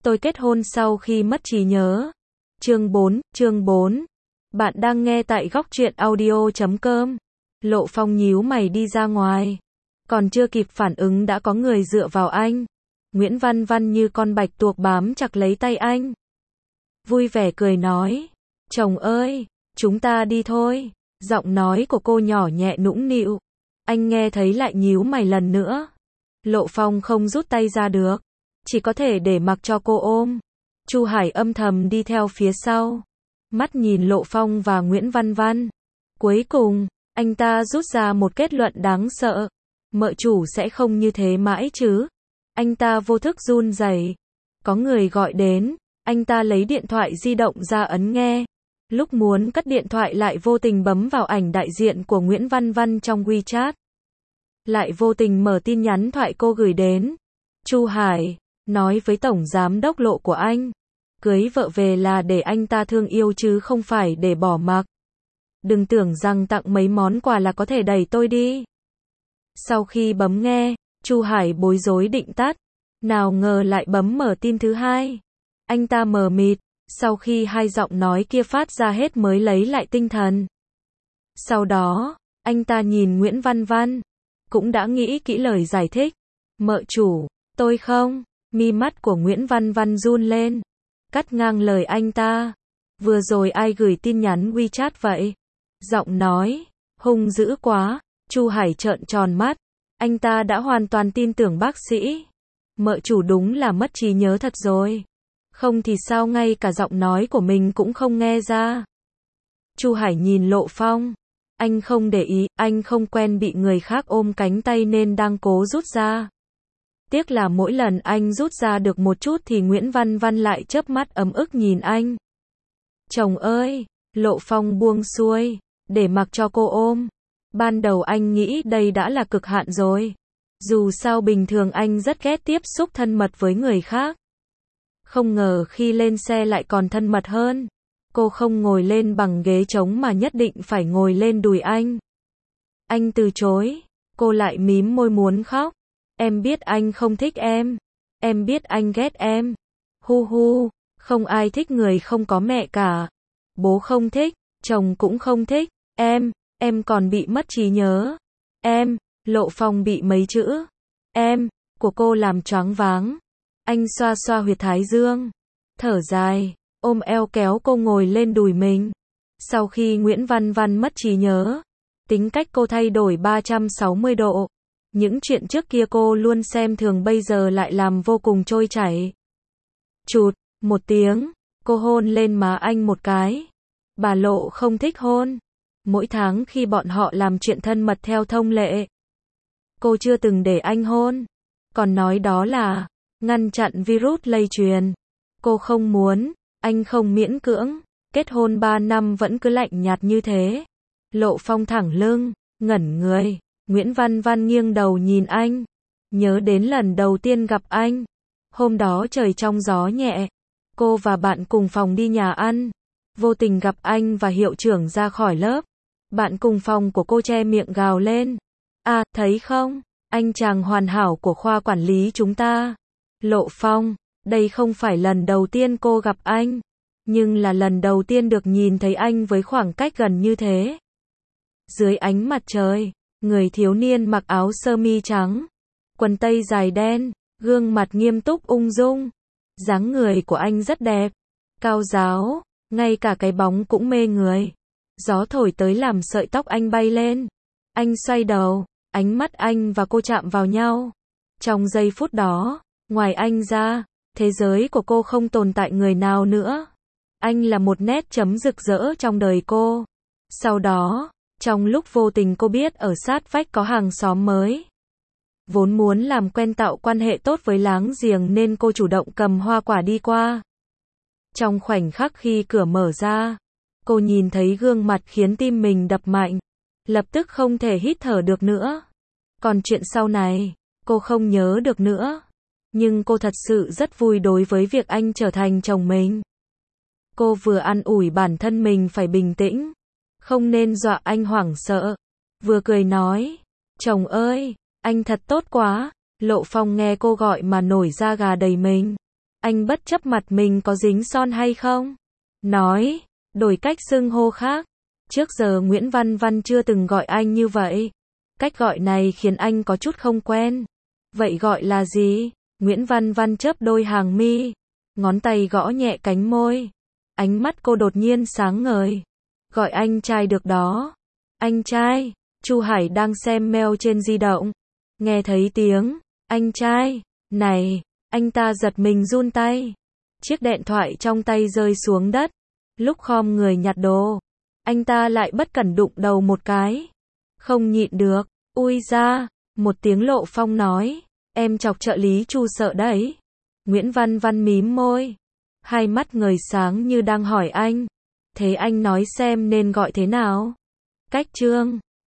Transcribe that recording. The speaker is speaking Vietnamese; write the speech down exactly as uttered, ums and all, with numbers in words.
Tôi kết hôn sau khi mất trí nhớ. Chương bốn, chương bốn. Bạn đang nghe tại góc truyện audio chấm com. Lộ Phong nhíu mày đi ra ngoài. Còn chưa kịp phản ứng đã có người dựa vào anh. Nguyễn Văn Văn như con bạch tuộc bám chặt lấy tay anh. Vui vẻ cười nói. Chồng ơi, chúng ta đi thôi. Giọng nói của cô nhỏ nhẹ nũng nịu. Anh nghe thấy lại nhíu mày lần nữa. Lộ Phong không rút tay ra được. Chỉ có thể để mặc cho cô ôm. Chu Hải âm thầm đi theo phía sau. Mắt nhìn Lộ Phong và Nguyễn Văn Văn. Cuối cùng, anh ta rút ra một kết luận đáng sợ. Mợ chủ sẽ không như thế mãi chứ. Anh ta vô thức run rẩy. Có người gọi đến. Anh ta lấy điện thoại di động ra ấn nghe. Lúc muốn cất điện thoại lại vô tình bấm vào ảnh đại diện của Nguyễn Văn Văn trong WeChat. Lại vô tình mở tin nhắn thoại cô gửi đến. Chu Hải, nói với tổng giám đốc Lộ của anh. Cưới vợ về là để anh ta thương yêu chứ không phải để bỏ mặc. Đừng tưởng rằng tặng mấy món quà là có thể đẩy tôi đi. Sau khi bấm nghe, Chu Hải bối rối định tắt. Nào ngờ lại bấm mở tin thứ hai. Anh ta mờ mịt. Sau khi hai giọng nói kia phát ra hết mới lấy lại tinh thần. Sau đó, anh ta nhìn Nguyễn Văn Văn. Cũng đã nghĩ kỹ lời giải thích. Mợ chủ, tôi không. Mi mắt của Nguyễn Văn Văn run lên. Cắt ngang lời anh ta. Vừa rồi ai gửi tin nhắn WeChat vậy? Giọng nói, hung dữ quá. Chu Hải trợn tròn mắt. Anh ta đã hoàn toàn tin tưởng bác sĩ. Mợ chủ đúng là mất trí nhớ thật rồi. Không thì sao ngay cả giọng nói của mình cũng không nghe ra. Chu Hải nhìn Lộ Phong. Anh không để ý, anh không quen bị người khác ôm cánh tay nên đang cố rút ra. Tiếc là mỗi lần anh rút ra được một chút thì Nguyễn Văn Văn lại chớp mắt ấm ức nhìn anh. Chồng ơi, Lộ Phong buông xuôi, để mặc cho cô ôm. Ban đầu anh nghĩ đây đã là cực hạn rồi. Dù sao bình thường anh rất ghét tiếp xúc thân mật với người khác. Không ngờ khi lên xe lại còn thân mật hơn. Cô không ngồi lên bằng ghế trống mà nhất định phải ngồi lên đùi anh. Anh từ chối. Cô lại mím môi muốn khóc. Em biết anh không thích em. Em biết anh ghét em. Hu hu, không ai thích người không có mẹ cả. Bố không thích, chồng cũng không thích. Em, em còn bị mất trí nhớ. Em, Lộ Phong bị mấy chữ. Em, của cô làm choáng váng. Anh xoa xoa huyệt thái dương. Thở dài, ôm eo kéo cô ngồi lên đùi mình. Sau khi Nguyễn Văn Văn mất trí nhớ, tính cách cô thay đổi ba trăm sáu mươi độ. Những chuyện trước kia cô luôn xem thường bây giờ lại làm vô cùng trôi chảy. Chụt, một tiếng, cô hôn lên má anh một cái. Bà Lộ không thích hôn. Mỗi tháng khi bọn họ làm chuyện thân mật theo thông lệ, cô chưa từng để anh hôn. Còn nói đó là ngăn chặn virus lây truyền. Cô không muốn, anh không miễn cưỡng. Kết hôn ba năm vẫn cứ lạnh nhạt như thế. Lộ Phong thẳng lưng, ngẩn người. Nguyễn Văn Văn nghiêng đầu nhìn anh. Nhớ đến lần đầu tiên gặp anh. Hôm đó trời trong gió nhẹ. Cô và bạn cùng phòng đi nhà ăn. Vô tình gặp anh và hiệu trưởng ra khỏi lớp. Bạn cùng phòng của cô che miệng gào lên. À, thấy không? Anh chàng hoàn hảo của khoa quản lý chúng ta. Lộ Phong, đây không phải lần đầu tiên cô gặp anh. Nhưng là lần đầu tiên được nhìn thấy anh với khoảng cách gần như thế. Dưới ánh mặt trời, người thiếu niên mặc áo sơ mi trắng, quần tây dài đen, gương mặt nghiêm túc ung dung. Dáng người của anh rất đẹp, cao ráo, ngay cả cái bóng cũng mê người. Gió thổi tới làm sợi tóc anh bay lên. Anh xoay đầu, ánh mắt anh và cô chạm vào nhau. Trong giây phút đó, ngoài anh ra, thế giới của cô không tồn tại người nào nữa. Anh là một nét chấm rực rỡ trong đời cô. Sau đó, trong lúc vô tình cô biết ở sát vách có hàng xóm mới. Vốn muốn làm quen tạo quan hệ tốt với láng giềng nên cô chủ động cầm hoa quả đi qua. Trong khoảnh khắc khi cửa mở ra, cô nhìn thấy gương mặt khiến tim mình đập mạnh. Lập tức không thể hít thở được nữa. Còn chuyện sau này, cô không nhớ được nữa. Nhưng cô thật sự rất vui đối với việc anh trở thành chồng mình. Cô vừa an ủi bản thân mình phải bình tĩnh. Không nên dọa anh hoảng sợ. Vừa cười nói. Chồng ơi, anh thật tốt quá. Lộ Phong nghe cô gọi mà nổi da gà đầy mình. Anh bất chấp mặt mình có dính son hay không? Nói, đổi cách xưng hô khác. Trước giờ Nguyễn Văn Văn chưa từng gọi anh như vậy. Cách gọi này khiến anh có chút không quen. Vậy gọi là gì? Nguyễn Văn Văn chớp đôi hàng mi, ngón tay gõ nhẹ cánh môi. Ánh mắt cô đột nhiên sáng ngời. Gọi anh trai được đó. Anh trai. Chu Hải đang xem mail trên di động. Nghe thấy tiếng anh trai này, anh ta giật mình run tay. Chiếc điện thoại trong tay rơi xuống đất. Lúc khom người nhặt đồ, anh ta lại bất cẩn đụng đầu một cái. Không nhịn được, ui ra, một tiếng Lộ Phong nói, em chọc trợ lý Chu sợ đấy. Nguyễn Văn Văn mím môi, hai mắt ngời sáng như đang hỏi anh, thế anh nói xem nên gọi thế nào? Cách Trương